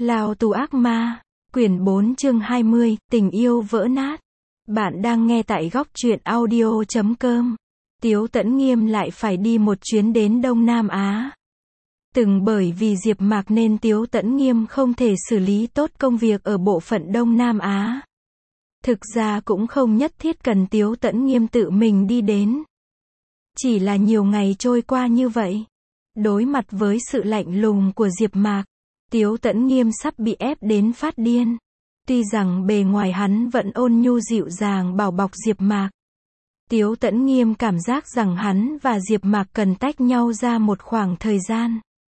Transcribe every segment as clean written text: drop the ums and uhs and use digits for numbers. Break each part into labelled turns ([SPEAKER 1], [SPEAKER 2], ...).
[SPEAKER 1] Lao tù ác ma, quyển 4 chương 20, tình yêu vỡ nát. Bạn đang nghe tại góc truyện audio.com. Tiếu Tẫn Nghiêm lại phải đi một chuyến đến Đông Nam Á. Từng bởi vì Diệp Mạc nên Tiếu Tẫn Nghiêm không thể xử lý tốt công việc ở bộ phận Đông Nam Á. Thực ra cũng không nhất thiết cần Tiếu Tẫn Nghiêm tự mình đi đến. Chỉ là nhiều ngày trôi qua như vậy. Đối mặt với sự lạnh lùng của Diệp Mạc, Tiếu Tẫn Nghiêm sắp bị ép đến phát điên. Tuy rằng bề ngoài hắn vẫn ôn nhu dịu dàng bảo bọc Diệp Mạc. Tiếu Tẫn Nghiêm cảm giác rằng hắn và Diệp Mạc cần tách nhau ra một khoảng thời gian.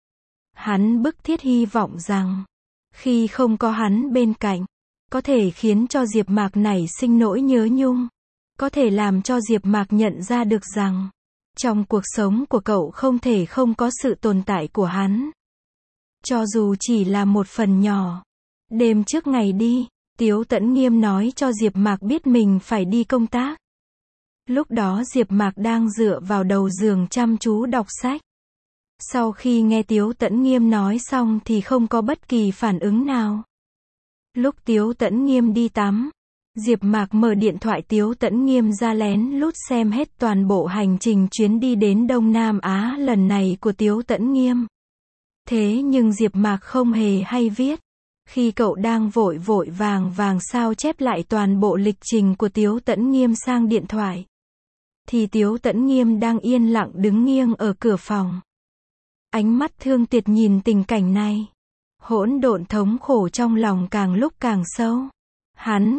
[SPEAKER 1] Hắn bức thiết hy vọng rằng, khi không có hắn bên cạnh, có thể khiến cho Diệp Mạc nảy sinh nỗi nhớ nhung. Có thể làm cho Diệp Mạc nhận ra được rằng, trong cuộc sống của cậu không thể không có sự tồn tại của hắn. Cho dù chỉ là một phần nhỏ. Đêm trước ngày đi, Tiếu Tẫn Nghiêm nói cho Diệp Mạc biết mình phải đi công tác. Lúc đó Diệp Mạc đang dựa vào đầu giường chăm chú đọc sách. Sau khi nghe Tiếu Tẫn Nghiêm nói xong thì không có bất kỳ phản ứng nào. Lúc Tiếu Tẫn Nghiêm đi tắm, Diệp Mạc mở điện thoại Tiếu Tẫn Nghiêm ra lén lút xem hết toàn bộ hành trình chuyến đi đến Đông Nam Á lần này của Tiếu Tẫn Nghiêm. Thế nhưng Diệp Mạc không hề hay viết. Khi cậu đang vội vội vàng sao chép lại toàn bộ lịch trình của Tiếu Tẫn Nghiêm sang điện thoại, thì Tiếu Tẫn Nghiêm đang yên lặng đứng nghiêng ở cửa phòng. Ánh mắt thương tuyệt nhìn tình cảnh này. Hỗn độn thống khổ trong lòng càng lúc càng sâu. Hắn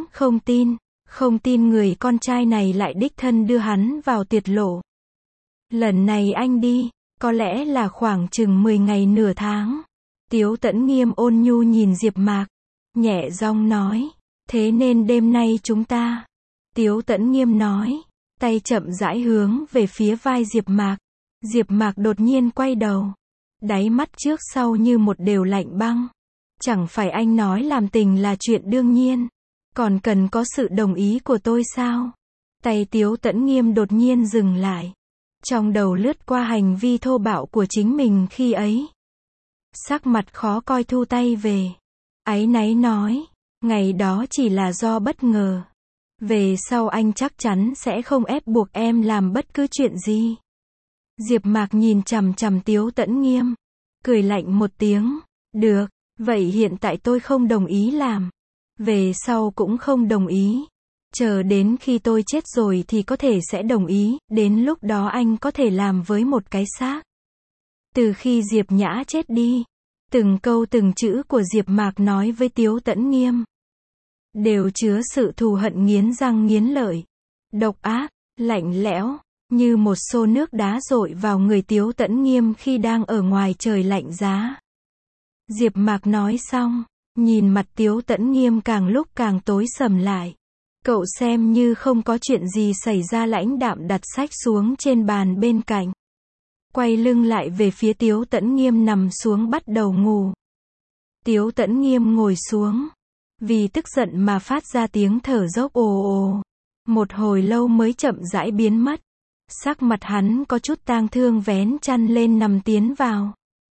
[SPEAKER 1] không tin người con trai này lại đích thân đưa hắn vào tuyệt lộ. Lần này anh đi, có lẽ là khoảng chừng 10 ngày nửa tháng. Tiếu Tẫn Nghiêm ôn nhu nhìn Diệp Mạc, nhẹ giọng nói, thế nên đêm nay chúng ta. Tiếu Tẫn Nghiêm nói, tay chậm rãi hướng về phía vai Diệp Mạc. Diệp Mạc đột nhiên quay đầu. Đáy mắt trước sau như một đều lạnh băng. Chẳng phải anh nói làm tình là chuyện đương nhiên. Còn cần có sự đồng ý của tôi sao? Tay Tiếu Tẫn Nghiêm đột nhiên dừng lại. Trong đầu lướt qua hành vi thô bạo của chính mình khi ấy. Sắc mặt khó coi thu tay về. Áy náy nói, ngày đó chỉ là do bất ngờ. Về sau anh chắc chắn sẽ không ép buộc em làm bất cứ chuyện gì. Diệp Mạc nhìn chằm chằm Tiếu Tẫn Nghiêm, cười lạnh một tiếng, được, vậy hiện tại tôi không đồng ý làm. Về sau cũng không đồng ý. Chờ đến khi tôi chết rồi thì có thể sẽ đồng ý, đến lúc đó anh có thể làm với một cái xác. Từ khi Diệp Nhã chết đi, từng câu từng chữ của Diệp Mạc nói với Tiếu Tẫn Nghiêm đều chứa sự thù hận nghiến răng nghiến lợi, độc ác, lạnh lẽo, như một xô nước đá dội vào người Tiếu Tẫn Nghiêm khi đang ở ngoài trời lạnh giá. Diệp Mạc nói xong, nhìn mặt Tiếu Tẫn Nghiêm càng lúc càng tối sầm lại. Cậu xem như không có chuyện gì xảy ra lãnh đạm đặt sách xuống trên bàn bên cạnh. Quay lưng lại về phía Tiếu Tẫn Nghiêm nằm xuống bắt đầu ngủ. Tiếu Tẫn Nghiêm ngồi xuống. Vì tức giận mà phát ra tiếng thở dốc ồ ồ. Một hồi lâu mới chậm rãi biến mất. Sắc mặt hắn có chút tang thương vén chăn lên nằm tiến vào.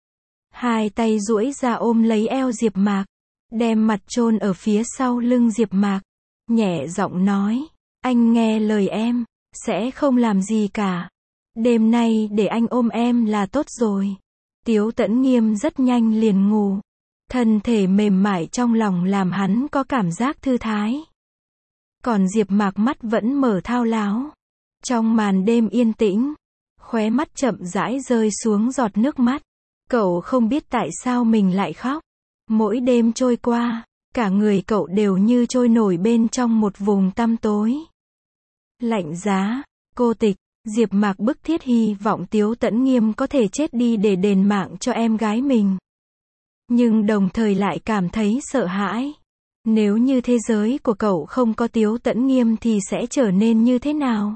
[SPEAKER 1] Hai tay duỗi ra ôm lấy eo Diệp Mạc. Đem mặt chôn ở phía sau lưng Diệp Mạc. Nhẹ giọng nói, anh nghe lời em, sẽ không làm gì cả. Đêm nay để anh ôm em là tốt rồi. Tiếu Tẫn Nghiêm rất nhanh liền ngủ. Thân thể mềm mại trong lòng làm hắn có cảm giác thư thái. Còn Diệp Mạc mắt vẫn mở thao láo. Trong màn đêm yên tĩnh, khóe mắt chậm rãi rơi xuống giọt nước mắt. Cậu không biết tại sao mình lại khóc. Mỗi đêm trôi qua, cả người cậu đều như trôi nổi bên trong một vùng tăm tối. Lạnh giá, cô tịch. Diệp Mạc bức thiết hy vọng Tiếu Tẫn Nghiêm có thể chết đi để đền mạng cho em gái mình. Nhưng đồng thời lại cảm thấy sợ hãi. Nếu như thế giới của cậu không có Tiếu Tẫn Nghiêm thì sẽ trở nên như thế nào?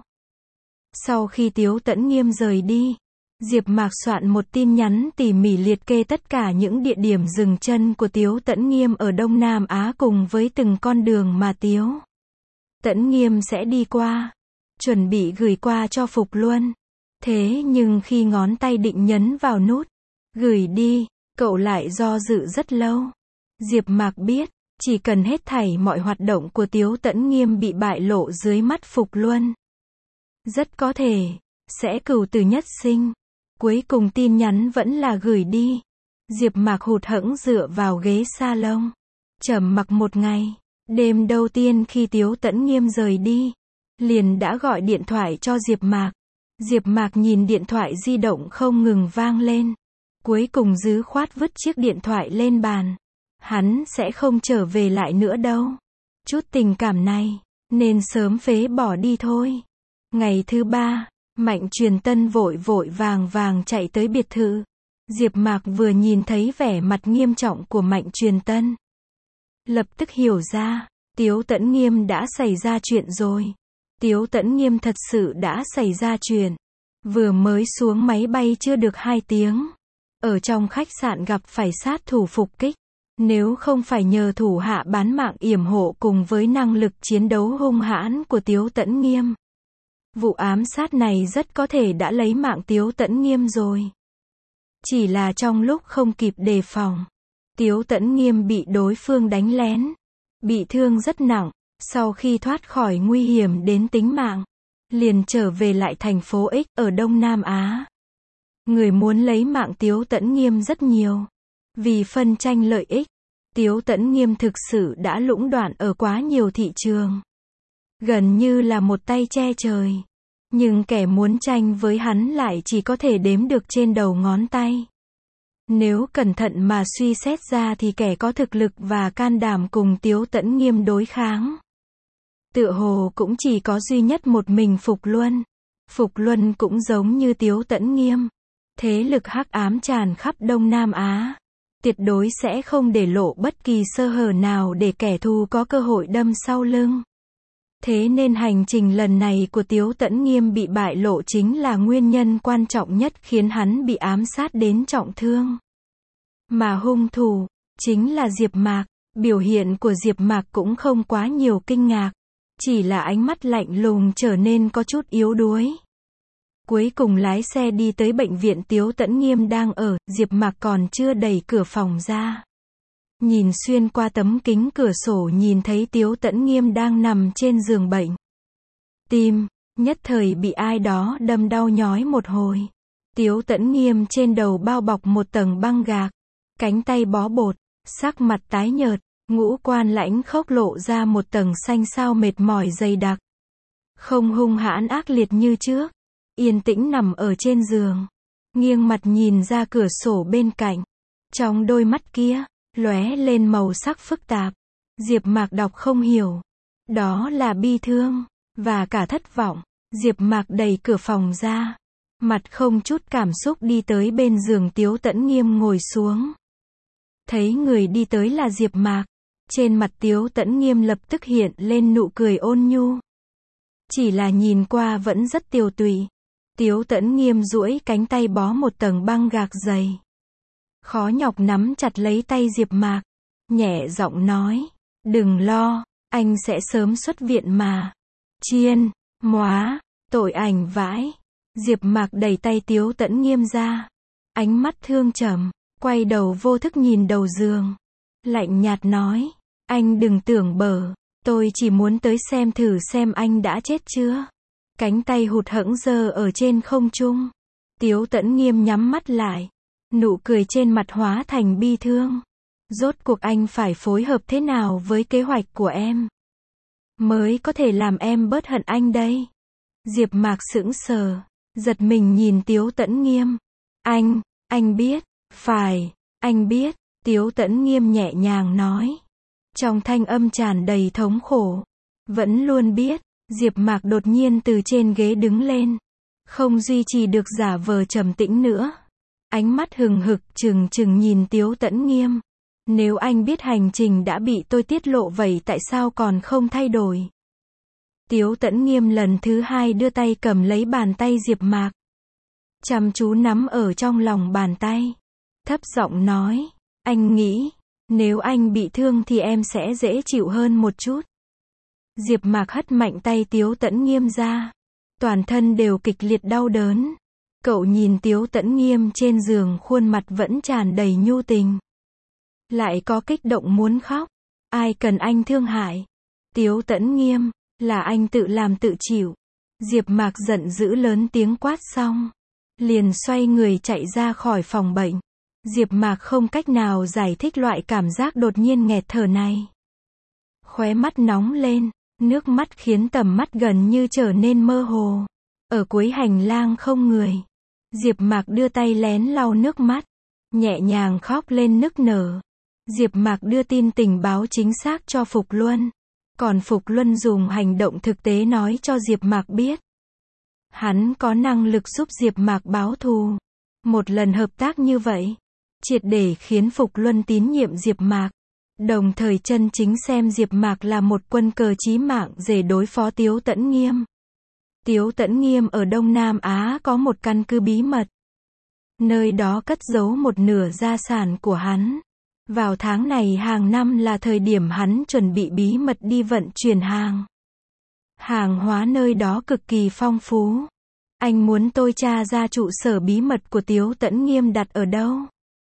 [SPEAKER 1] Sau khi Tiếu Tẫn Nghiêm rời đi, Diệp Mạc soạn một tin nhắn tỉ mỉ liệt kê tất cả những địa điểm dừng chân của Tiếu Tẫn Nghiêm ở Đông Nam Á cùng với từng con đường mà Tiếu Tẫn Nghiêm sẽ đi qua. Chuẩn bị gửi qua cho Phục Luân. Thế nhưng khi ngón tay định nhấn vào nút gửi đi, cậu lại do dự rất lâu. Diệp Mạc biết, chỉ cần hết thảy mọi hoạt động của Tiếu Tẫn Nghiêm bị bại lộ dưới mắt Phục Luân, rất có thể sẽ cửu tử nhất sinh. Cuối cùng tin nhắn vẫn là gửi đi. Diệp Mạc hụt hẫng dựa vào ghế salon, trầm mặc một ngày. Đêm đầu tiên khi Tiếu Tẫn Nghiêm rời đi, liền đã gọi điện thoại cho Diệp Mạc. Diệp Mạc nhìn điện thoại di động không ngừng vang lên, cuối cùng dứt khoát vứt chiếc điện thoại lên bàn. Hắn sẽ không trở về lại nữa đâu. Chút tình cảm này, nên sớm phế bỏ đi thôi. Ngày thứ 3, Mạnh Truyền Tân vội vội vàng vàng chạy tới biệt thự. Diệp Mạc vừa nhìn thấy vẻ mặt nghiêm trọng của Mạnh Truyền Tân, lập tức hiểu ra, Tiếu Tẫn Nghiêm đã xảy ra chuyện rồi. Tiếu Tẫn Nghiêm thật sự đã xảy ra chuyện. Vừa mới xuống máy bay chưa được 2 tiếng, ở trong khách sạn gặp phải sát thủ phục kích. Nếu không phải nhờ thủ hạ bán mạng yểm hộ cùng với năng lực chiến đấu hung hãn của Tiếu Tẫn Nghiêm, vụ ám sát này rất có thể đã lấy mạng Tiếu Tẫn Nghiêm rồi. Chỉ là trong lúc không kịp đề phòng, Tiếu Tẫn Nghiêm bị đối phương đánh lén, bị thương rất nặng. Sau khi thoát khỏi nguy hiểm đến tính mạng, liền trở về lại thành phố X ở Đông Nam Á. Người muốn lấy mạng Tiếu Tẫn Nghiêm rất nhiều. Vì phân tranh lợi ích, Tiếu Tẫn Nghiêm thực sự đã lũng đoạn ở quá nhiều thị trường. Gần như là một tay che trời. Nhưng kẻ muốn tranh với hắn lại chỉ có thể đếm được trên đầu ngón tay. Nếu cẩn thận mà suy xét ra thì kẻ có thực lực và can đảm cùng Tiếu Tẫn Nghiêm đối kháng, tựa hồ cũng chỉ có duy nhất một mình Phục Luân. Phục Luân cũng giống như Tiếu Tẫn Nghiêm. Thế lực hắc ám tràn khắp Đông Nam Á. Tuyệt đối sẽ không để lộ bất kỳ sơ hở nào để kẻ thù có cơ hội đâm sau lưng. Thế nên hành trình lần này của Tiếu Tẫn Nghiêm bị bại lộ chính là nguyên nhân quan trọng nhất khiến hắn bị ám sát đến trọng thương. Mà hung thủ chính là Diệp Mạc. Biểu hiện của Diệp Mạc cũng không quá nhiều kinh ngạc, chỉ là ánh mắt lạnh lùng trở nên có chút yếu đuối. Cuối cùng lái xe đi tới bệnh viện Tiếu Tẫn Nghiêm đang ở. Diệp Mạc còn chưa đẩy cửa phòng ra, nhìn xuyên qua tấm kính cửa sổ nhìn thấy Tiếu Tẫn Nghiêm đang nằm trên giường bệnh. Tim nhất thời bị ai đó đâm đau nhói một hồi. Tiếu Tẫn Nghiêm trên đầu bao bọc một tầng băng gạc, cánh tay bó bột, sắc mặt tái nhợt, ngũ quan lãnh khốc lộ ra một tầng xanh xao mệt mỏi dày đặc. Không hung hãn ác liệt như trước, yên tĩnh nằm ở trên giường, nghiêng mặt nhìn ra cửa sổ bên cạnh. Trong đôi mắt kia, lóe lên màu sắc phức tạp. Diệp Mạc đọc không hiểu. Đó là bi thương, và cả thất vọng. Diệp Mạc đẩy cửa phòng ra, mặt không chút cảm xúc đi tới bên giường Tiếu Tẫn Nghiêm ngồi xuống. Thấy người đi tới là Diệp Mạc, trên mặt Tiếu Tẫn Nghiêm lập tức hiện lên nụ cười ôn nhu. Chỉ là nhìn qua vẫn rất tiều tụy. Tiếu Tẫn Nghiêm duỗi cánh tay bó một tầng băng gạc dày, khó nhọc nắm chặt lấy tay Diệp Mạc, nhẹ giọng nói, đừng lo, anh sẽ sớm xuất viện mà. Chiên, móa, tội ảnh vãi. Diệp Mạc đẩy tay Tiếu Tẫn Nghiêm ra, ánh mắt thương trầm, quay đầu vô thức nhìn đầu giường, lạnh nhạt nói, anh đừng tưởng bở, tôi chỉ muốn tới xem thử xem anh đã chết chưa. Cánh tay hụt hẫng giơ ở trên không trung. Tiếu Tẫn Nghiêm nhắm mắt lại, nụ cười trên mặt hóa thành bi thương. Rốt cuộc anh phải phối hợp thế nào với kế hoạch của em, mới có thể làm em bớt hận anh đây? Diệp Mạc sững sờ, giật mình nhìn Tiếu Tẫn Nghiêm. Anh biết, phải, anh biết, Tiếu Tẫn Nghiêm nhẹ nhàng nói, trong thanh âm tràn đầy thống khổ. Vẫn luôn biết. Diệp Mạc đột nhiên từ trên ghế đứng lên, không duy trì được giả vờ trầm tĩnh nữa. Ánh mắt hừng hực trừng trừng nhìn Tiếu Tẫn Nghiêm. Nếu anh biết hành trình đã bị tôi tiết lộ vậy tại sao còn không thay đổi? Tiếu Tẫn Nghiêm lần thứ 2 đưa tay cầm lấy bàn tay Diệp Mạc, chăm chú nắm ở trong lòng bàn tay, thấp giọng nói, anh nghĩ, nếu anh bị thương thì em sẽ dễ chịu hơn một chút. Diệp Mạc hất mạnh tay Tiếu Tẫn Nghiêm ra, toàn thân đều kịch liệt đau đớn. Cậu nhìn Tiếu Tẫn Nghiêm trên giường, khuôn mặt vẫn tràn đầy nhu tình. lại có kích động muốn khóc. Ai cần anh thương hại? Tiếu Tẫn Nghiêm, là anh tự làm tự chịu. Diệp Mạc giận dữ lớn tiếng quát xong, liền xoay người chạy ra khỏi phòng bệnh. Diệp Mạc không cách nào giải thích loại cảm giác đột nhiên nghẹt thở này. Khóe mắt nóng lên, nước mắt khiến tầm mắt gần như trở nên mơ hồ. Ở cuối hành lang không người. Diệp Mạc đưa tay lén lau nước mắt, nhẹ nhàng khóc lên nức nở. Diệp Mạc đưa tin tình báo chính xác cho Phục Luân. Còn Phục Luân dùng hành động thực tế nói cho Diệp Mạc biết. Hắn có năng lực giúp Diệp Mạc báo thù. Một lần hợp tác như vậy, triệt để khiến Phục Luân tín nhiệm Diệp Mạc. Đồng thời chân chính xem Diệp Mạc là một quân cờ chí mạng để đối phó Tiếu Tẫn Nghiêm. Tiếu Tẫn Nghiêm ở Đông Nam Á có một căn cứ bí mật. Nơi đó cất giấu một nửa gia sản của hắn. Vào tháng này hàng năm là thời điểm hắn chuẩn bị bí mật đi vận chuyển hàng. Hàng hóa nơi đó cực kỳ phong phú. Anh muốn tôi tra ra trụ sở bí mật của Tiếu Tẫn Nghiêm đặt ở đâu?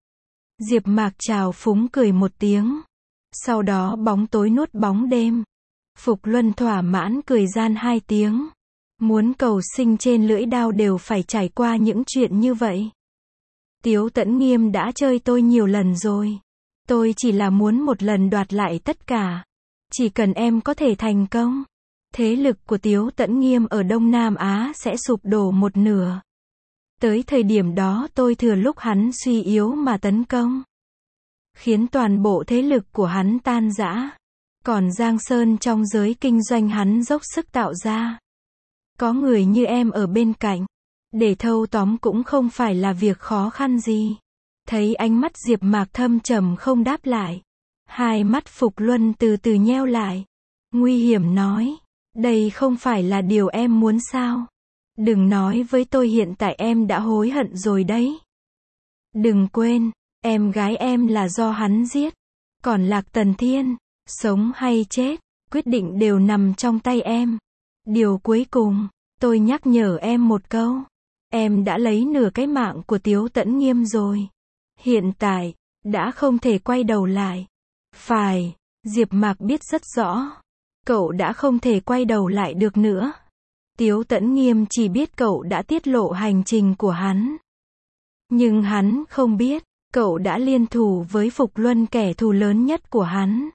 [SPEAKER 1] Diệp Mạc trào phúng cười một tiếng. Sau đó bóng tối nuốt bóng đêm. Phục Luân thỏa mãn cười gian hai tiếng. Muốn cầu sinh trên lưỡi đao đều phải trải qua những chuyện như vậy. Tiếu Tẫn Nghiêm đã chơi tôi nhiều lần rồi. Tôi chỉ là muốn một lần đoạt lại tất cả. Chỉ cần em có thể thành công, thế lực của Tiếu Tẫn Nghiêm ở Đông Nam Á sẽ sụp đổ một nửa. Tới thời điểm đó tôi thừa lúc hắn suy yếu mà tấn công. Khiến toàn bộ thế lực của hắn tan rã. Còn Giang Sơn trong giới kinh doanh hắn dốc sức tạo ra. Có người như em ở bên cạnh, để thâu tóm cũng không phải là việc khó khăn gì. Thấy ánh mắt Diệp Mạc thâm trầm không đáp lại. Hai mắt Phục Luân từ từ nheo lại. Nguy hiểm nói, đây không phải là điều em muốn sao? Đừng nói với tôi hiện tại em đã hối hận rồi đấy. Đừng quên, em gái em là do hắn giết. Còn Lạc Tần Thiên, sống hay chết, quyết định đều nằm trong tay em. Điều cuối cùng, tôi nhắc nhở em một câu. Em đã lấy nửa cái mạng của Tiếu Tẫn Nghiêm rồi. Hiện tại, đã không thể quay đầu lại. Phải, Diệp Mạc biết rất rõ. Cậu đã không thể quay đầu lại được nữa. Tiếu Tẫn Nghiêm chỉ biết cậu đã tiết lộ hành trình của hắn. Nhưng hắn không biết, cậu đã liên thủ với Phục Luân kẻ thù lớn nhất của hắn.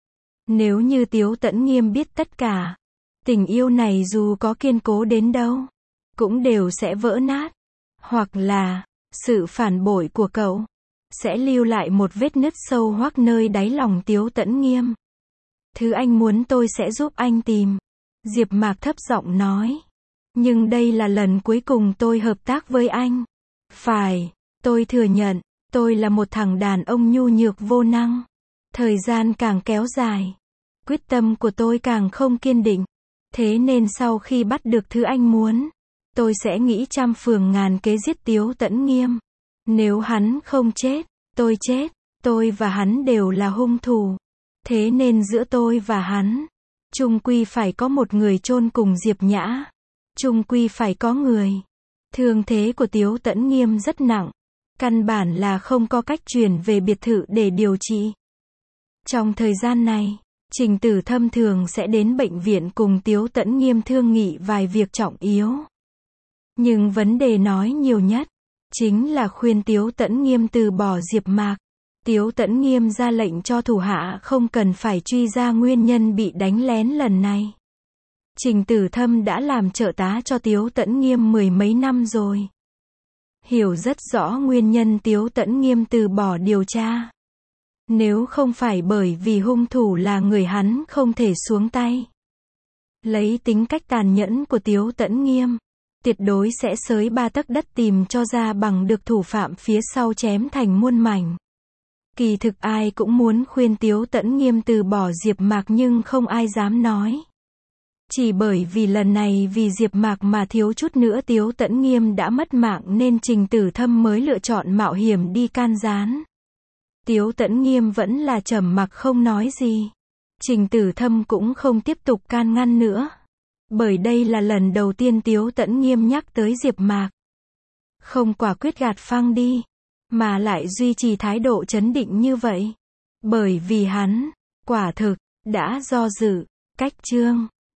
[SPEAKER 1] Nếu như Tiếu Tẫn Nghiêm biết tất cả, tình yêu này dù có kiên cố đến đâu, cũng đều sẽ vỡ nát. Hoặc là, sự phản bội của cậu sẽ lưu lại một vết nứt sâu hoắc nơi đáy lòng Tiếu Tẫn Nghiêm. Thứ anh muốn tôi sẽ giúp anh tìm. Diệp Mạc thấp giọng nói. Nhưng đây là lần cuối cùng tôi hợp tác với anh. Phải, tôi thừa nhận, tôi là một thằng đàn ông nhu nhược vô năng. Thời gian càng kéo dài, quyết tâm của tôi càng không kiên định. Thế nên sau khi bắt được thứ anh muốn, tôi sẽ nghĩ trăm phường ngàn kế giết Tiếu Tẫn Nghiêm. Nếu hắn không chết, tôi chết. Tôi và hắn đều là hung thủ. Thế nên giữa tôi và hắn, chung quy phải có một người chôn cùng Diệp Nhã. Chung quy phải có người. Thương thế của Tiếu Tẫn Nghiêm rất nặng. Căn bản là không có cách chuyển về biệt thự để điều trị. Trong thời gian này, Trình Tử Thâm thường sẽ đến bệnh viện cùng Tiếu Tẫn Nghiêm thương nghị vài việc trọng yếu. Nhưng vấn đề nói nhiều nhất, chính là khuyên Tiếu Tẫn Nghiêm từ bỏ Diệp Mạc. Tiếu Tẫn Nghiêm ra lệnh cho thủ hạ không cần phải truy ra nguyên nhân bị đánh lén lần này. Trình Tử Thâm đã làm trợ tá cho Tiếu Tẫn Nghiêm mười mấy năm rồi. Hiểu rất rõ nguyên nhân Tiếu Tẫn Nghiêm từ bỏ điều tra. Nếu không phải bởi vì hung thủ là người hắn không thể xuống tay. Lấy tính cách tàn nhẫn của Tiếu Tẫn Nghiêm, tuyệt đối sẽ xới ba tấc đất tìm cho ra bằng được thủ phạm phía sau chém thành muôn mảnh. Kỳ thực ai cũng muốn khuyên Tiếu Tẫn Nghiêm từ bỏ Diệp Mạc nhưng không ai dám nói. Chỉ bởi vì lần này vì Diệp Mạc mà thiếu chút nữa Tiếu Tẫn Nghiêm đã mất mạng nên Trình Tử Thâm mới lựa chọn mạo hiểm đi can gián. Tiếu Tẫn Nghiêm vẫn là trầm mặc không nói gì. Trình Tử Thâm cũng không tiếp tục can ngăn nữa. Bởi đây là lần đầu tiên Tiếu Tẫn Nghiêm nhắc tới Diệp Mạc. Không quả quyết gạt phăng đi, mà lại duy trì thái độ trấn định như vậy. Bởi vì hắn, quả thực, đã do dự. Cách chương